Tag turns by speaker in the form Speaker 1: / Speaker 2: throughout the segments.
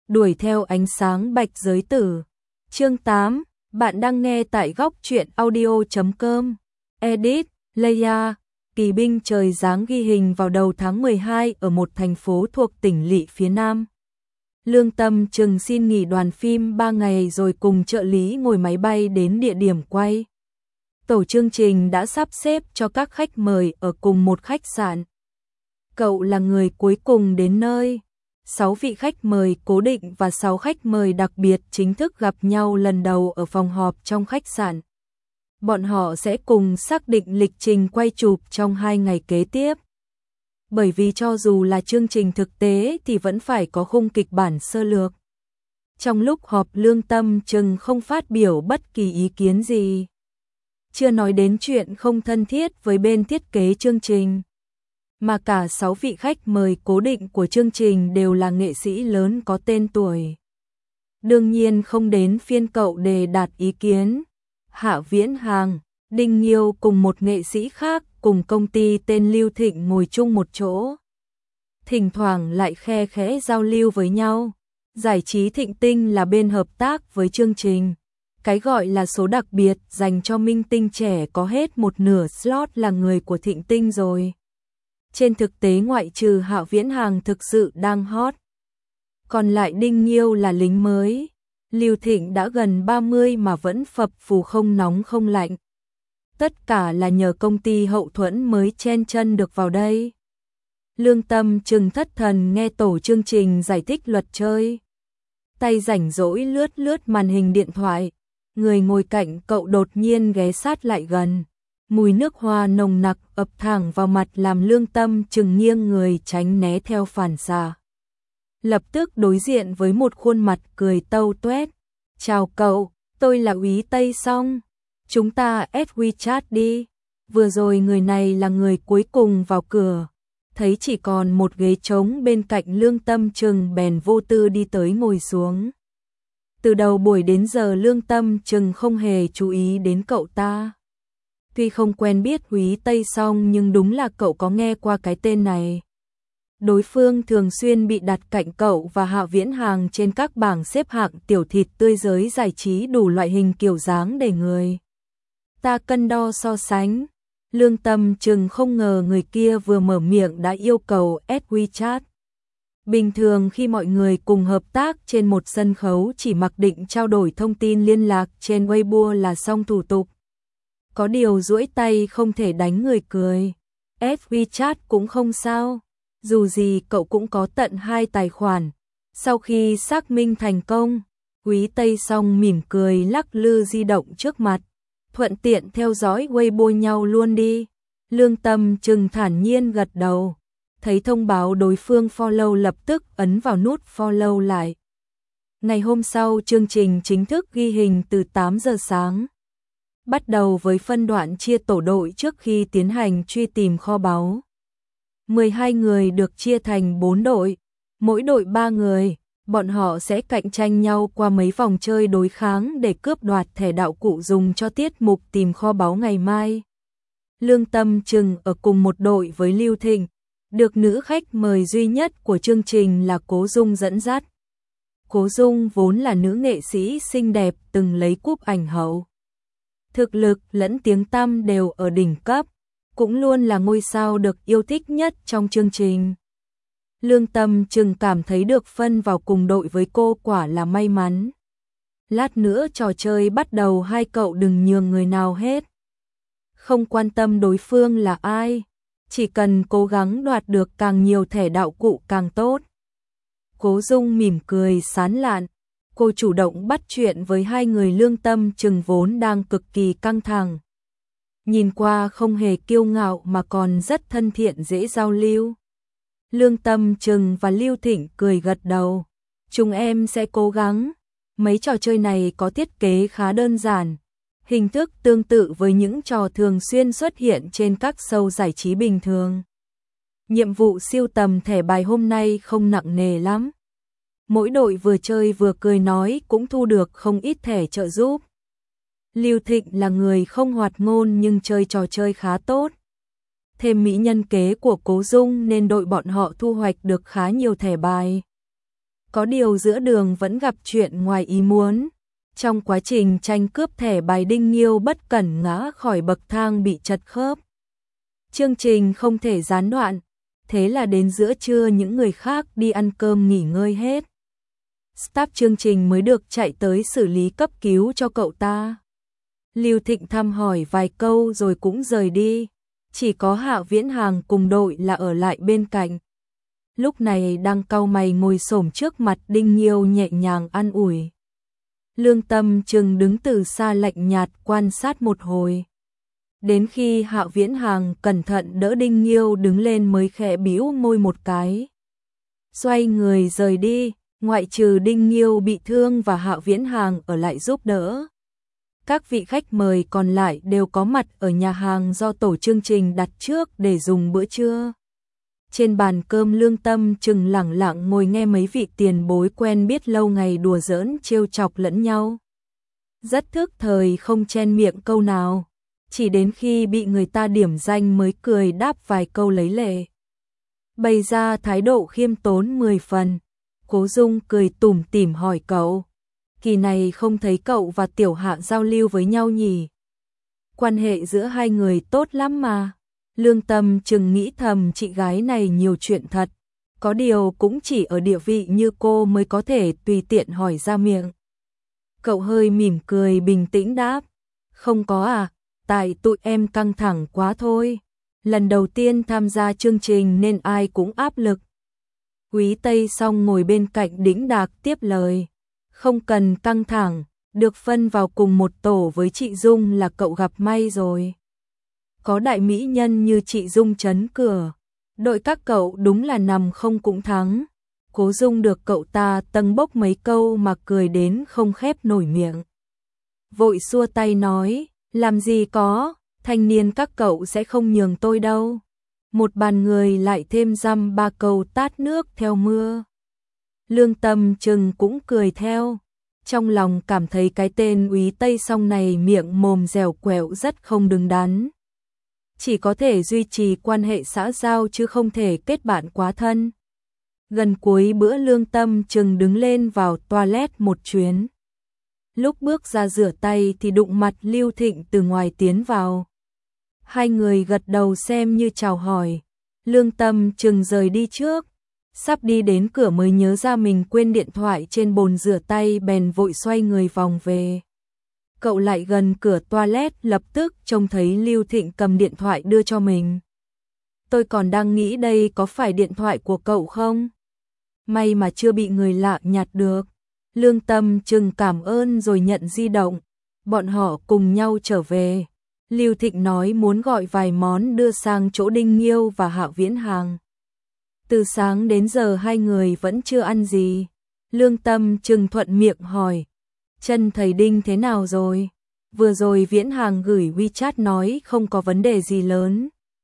Speaker 1: đuổi theo ánh sáng bạch giới tử. Chương 8, bạn đang nghe tại góc truyện audio.com. Edit, Leia. Kỳ binh trời giáng ghi hình vào đầu tháng 12 ở một thành phố thuộc tỉnh lỵ phía Nam. Lương Tâm Trừng xin nghỉ đoàn phim 3 ngày rồi cùng trợ lý ngồi máy bay đến địa điểm quay. Tổ chương trình đã sắp xếp cho các khách mời ở cùng một khách sạn. Cậu là người cuối cùng đến nơi. 6 vị khách mời cố định và 6 khách mời đặc biệt chính thức gặp nhau lần đầu ở phòng họp trong khách sạn. Bọn họ sẽ cùng xác định lịch trình quay chụp trong 2 ngày kế tiếp. Bởi vì cho dù là chương trình thực tế thì vẫn phải có khung kịch bản sơ lược. Trong lúc họp Lương Tâm Trừng không phát biểu bất kỳ ý kiến gì. Chưa nói đến chuyện không thân thiết với bên thiết kế chương trình. Mà cả 6 vị khách mời cố định của chương trình đều là nghệ sĩ lớn có tên tuổi. Đương nhiên không đến phiên cậu đề đạt ý kiến. Hạ Viễn Hàng, Đinh Nghiêu cùng một nghệ sĩ khác cùng công ty tên Lưu Thịnh ngồi chung một chỗ. Thỉnh thoảng lại khe khẽ giao lưu với nhau. Giải trí Thịnh Tinh là bên hợp tác với chương trình. Cái gọi là số đặc biệt dành cho minh tinh trẻ có hết một nửa slot là người của Thịnh Tinh rồi. Trên thực tế ngoại trừ Hạ Viễn Hàng thực sự đang hot. Còn lại Đinh Nghiêu là lính mới. Lưu Thịnh đã gần 30 mà vẫn phập phù không nóng không lạnh. Tất cả là nhờ công ty hậu thuẫn mới chen chân được vào đây. Lương Tâm Trừng thất thần nghe tổ chương trình giải thích luật chơi. Tay rảnh rỗi lướt lướt màn hình điện thoại. Người ngồi cạnh cậu đột nhiên ghé sát lại gần. Mùi nước hoa nồng nặc ập thẳng vào mặt làm Lương Tâm Trừng nghiêng người tránh né theo phản xạ. Lập tức đối diện với một khuôn mặt cười tâu tuét. Chào cậu, tôi là Úy Tây Song. Chúng ta add WeChat đi. Vừa rồi người này là người cuối cùng vào cửa. Thấy chỉ còn một ghế trống bên cạnh Lương Tâm Trừng bèn vô tư đi tới ngồi xuống. Từ đầu buổi đến giờ Lương Tâm Trừng không hề chú ý đến cậu ta. Tuy không quen biết Úy Tây Song nhưng đúng là cậu có nghe qua cái tên này. Đối phương thường xuyên bị đặt cạnh cậu và Hạ Viễn Hàng trên các bảng xếp hạng tiểu thịt tươi giới giải trí đủ loại hình kiểu dáng để người ta cân đo so sánh. Lương Tâm Trừng không ngờ người kia vừa mở miệng đã yêu cầu add WeChat. Bình thường khi mọi người cùng hợp tác trên một sân khấu chỉ mặc định trao đổi thông tin liên lạc trên Weibo là xong thủ tục. Có điều duỗi tay không thể đánh người cười. Add WeChat cũng không sao. Dù gì cậu cũng có tận 2 tài khoản. Sau khi xác minh thành công, Úy Tây Song mỉm cười lắc lư di động trước mặt. Thuận tiện theo dõi Weibo nhau luôn đi. Lương Tâm Trừng thản nhiên gật đầu. Thấy thông báo đối phương follow lập tức ấn vào nút follow lại. Ngày hôm sau chương trình chính thức ghi hình từ 8 giờ sáng. Bắt đầu với phân đoạn chia tổ đội trước khi tiến hành truy tìm kho báu. 12 người được chia thành 4 đội, mỗi đội 3 người, bọn họ sẽ cạnh tranh nhau qua mấy vòng chơi đối kháng để cướp đoạt thẻ đạo cụ dùng cho tiết mục tìm kho báu ngày mai. Lương Tâm Trừng ở cùng một đội với Lưu Thịnh, được nữ khách mời duy nhất của chương trình là Cố Dung dẫn dắt. Cố Dung vốn là nữ nghệ sĩ xinh đẹp từng lấy cúp ảnh hậu. Thực lực lẫn tiếng tăm đều ở đỉnh cấp. Cũng luôn là ngôi sao được yêu thích nhất trong chương trình. Lương Tâm Trừng cảm thấy được phân vào cùng đội với cô quả là may mắn. Lát nữa trò chơi bắt đầu hai cậu đừng nhường người nào hết. Không quan tâm đối phương là ai, chỉ cần cố gắng đoạt được càng nhiều thẻ đạo cụ càng tốt. Cố Dung mỉm cười sán lạn, cô chủ động bắt chuyện với hai người Lương Tâm Trừng vốn đang cực kỳ căng thẳng. Nhìn qua không hề kiêu ngạo mà còn rất thân thiện dễ giao lưu. Lương Tâm Trừng và Lưu Thịnh cười gật đầu. Chúng em sẽ cố gắng. Mấy trò chơi này có thiết kế khá đơn giản. Hình thức tương tự với những trò thường xuyên xuất hiện trên các show giải trí bình thường. Nhiệm vụ siêu tầm thẻ bài hôm nay không nặng nề lắm. Mỗi đội vừa chơi vừa cười nói cũng thu được không ít thẻ trợ giúp. Lưu Thịnh là người không hoạt ngôn nhưng chơi trò chơi khá tốt. Thêm mỹ nhân kế của Cố Dung nên đội bọn họ thu hoạch được khá nhiều thẻ bài. Có điều giữa đường vẫn gặp chuyện ngoài ý muốn. Trong quá trình tranh cướp thẻ bài, Đinh Nghiêu bất cẩn ngã khỏi bậc thang bị trật khớp. Chương trình không thể gián đoạn, thế là đến giữa trưa những người khác đi ăn cơm nghỉ ngơi hết. Staff chương trình mới được chạy tới xử lý cấp cứu cho cậu ta. Lưu Thịnh thăm hỏi vài câu rồi cũng rời đi. Chỉ có Hạ Viễn Hàng cùng đội là ở lại bên cạnh. Lúc này đang cau mày ngồi xổm trước mặt Đinh Nghiêu nhẹ nhàng an ủi. Lương Tâm Trừng đứng từ xa lạnh nhạt quan sát một hồi. Đến khi Hạ Viễn Hàng cẩn thận đỡ Đinh Nghiêu đứng lên mới khẽ bĩu môi một cái. Xoay người rời đi, ngoại trừ Đinh Nghiêu bị thương và Hạ Viễn Hàng ở lại giúp đỡ. Các vị khách mời còn lại đều có mặt ở nhà hàng do tổ chương trình đặt trước để dùng bữa trưa. Trên bàn cơm, Lương Tâm Trừng lẳng lặng ngồi nghe mấy vị tiền bối quen biết lâu ngày đùa giỡn trêu chọc lẫn nhau. Rất thức thời không chen miệng câu nào, chỉ đến khi bị người ta điểm danh mới cười đáp vài câu lấy lệ. Bày ra thái độ khiêm tốn 10 phần. Cố Dung cười tủm tỉm hỏi cậu, kỳ này không thấy cậu và Tiểu Hạ giao lưu với nhau nhỉ? Quan hệ giữa hai người tốt lắm mà. Lương Tâm Trừng nghĩ thầm, chị gái này nhiều chuyện thật, có điều cũng chỉ ở địa vị như cô mới có thể tùy tiện hỏi ra miệng. Cậu hơi mỉm cười bình tĩnh đáp, không có à, tại tụi em căng thẳng quá thôi. Lần đầu tiên tham gia chương trình nên ai cũng áp lực. Quý Tây Song ngồi bên cạnh đĩnh đạc tiếp lời, không cần căng thẳng, được phân vào cùng một tổ với chị Dung là cậu gặp may rồi. Có đại mỹ nhân như chị Dung trấn cửa, đội các cậu đúng là nằm không cũng thắng. Cố Dung được cậu ta tâng bốc mấy câu mà cười đến không khép nổi miệng. Vội xua tay nói, làm gì có, thanh niên các cậu sẽ không nhường tôi đâu. Một bàn người lại thêm dăm ba câu tát nước theo mưa. Lương Tâm Trừng cũng cười theo, trong lòng cảm thấy cái tên Úy Tây Song này miệng mồm dẻo quẹo rất không đứng đắn. Chỉ có thể duy trì quan hệ xã giao chứ không thể kết bạn quá thân. Gần cuối bữa, Lương Tâm Trừng đứng lên vào toilet một chuyến. Lúc bước ra rửa tay thì đụng mặt Lưu Thịnh từ ngoài tiến vào. Hai người gật đầu xem như chào hỏi. Lương Tâm Trừng rời đi trước, sắp đi đến cửa mới nhớ ra mình quên điện thoại trên bồn rửa tay, bèn vội xoay người vòng về. Cậu lại gần cửa toilet lập tức trông thấy Lưu Thịnh cầm điện thoại đưa cho mình. Tôi còn đang nghĩ đây có phải điện thoại của cậu không? May mà chưa bị người lạ nhặt được. Lương Tâm Trừng cảm ơn rồi nhận di động. Bọn họ cùng nhau trở về. Lưu Thịnh nói muốn gọi vài món đưa sang chỗ Đinh Nghiêu và Hạ Viễn Hàng. Từ sáng đến giờ hai người vẫn chưa ăn gì. Lương Tâm Trừng thuận miệng hỏi, chân thầy Đinh thế nào rồi? Vừa rồi Viễn Hàng gửi WeChat nói không có vấn đề gì lớn.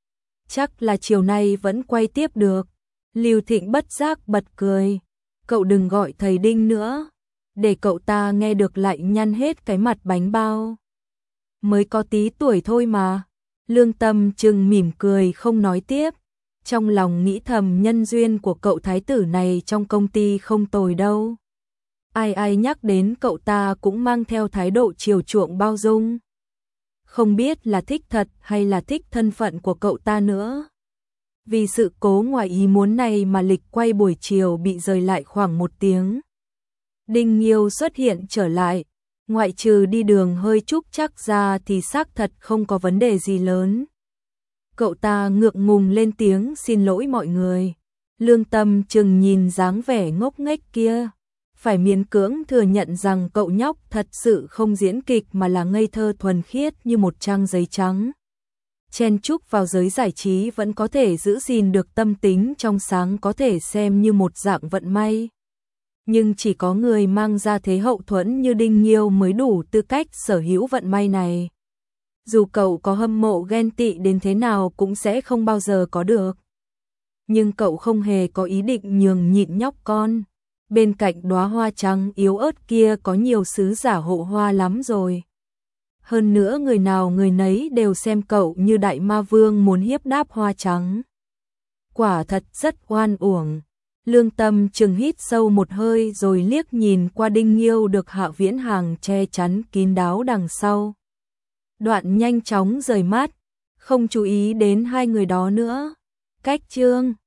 Speaker 1: Chắc là chiều nay vẫn quay tiếp được. Lưu Thịnh bất giác bật cười. Cậu đừng gọi thầy Đinh nữa, để cậu ta nghe được lại nhăn hết cái mặt bánh bao. Mới có tí tuổi thôi mà. Lương Tâm Trừng mỉm cười không nói tiếp. Trong lòng nghĩ thầm nhân duyên của cậu thái tử này trong công ty không tồi đâu. Ai ai nhắc đến cậu ta cũng mang theo thái độ chiều chuộng bao dung. Không biết là thích thật hay là thích thân phận của cậu ta nữa. Vì sự cố ngoài ý muốn này mà lịch quay buổi chiều bị rời lại khoảng 1 tiếng. Đinh Nghiêu xuất hiện trở lại, ngoại trừ đi đường hơi trúc chắc ra thì xác thật không có vấn đề gì lớn. Cậu ta ngượng ngùng lên tiếng xin lỗi mọi người. Lương Tâm Trừng nhìn dáng vẻ ngốc nghếch kia, phải miễn cưỡng thừa nhận rằng cậu nhóc thật sự không diễn kịch mà là ngây thơ thuần khiết như một trang giấy trắng. Chen chúc vào giới giải trí vẫn có thể giữ gìn được tâm tính trong sáng có thể xem như một dạng vận may. Nhưng chỉ có người mang ra thế hậu thuẫn như Đinh Nghiêu mới đủ tư cách sở hữu vận may này. Dù cậu có hâm mộ ghen tị đến thế nào cũng sẽ không bao giờ có được. Nhưng cậu không hề có ý định nhường nhịn nhóc con. Bên cạnh đóa hoa trắng yếu ớt kia có nhiều sứ giả hộ hoa lắm rồi. Hơn nữa người nào người nấy đều xem cậu như đại ma vương muốn hiếp đáp hoa trắng. Quả thật rất oan uổng. Lương Tâm chừng hít sâu một hơi rồi liếc nhìn qua Đinh Nghiêu được Hạ Viễn Hàng che chắn kín đáo đằng sau. Đoạn nhanh chóng rời mắt, không chú ý đến hai người đó nữa. Cách chương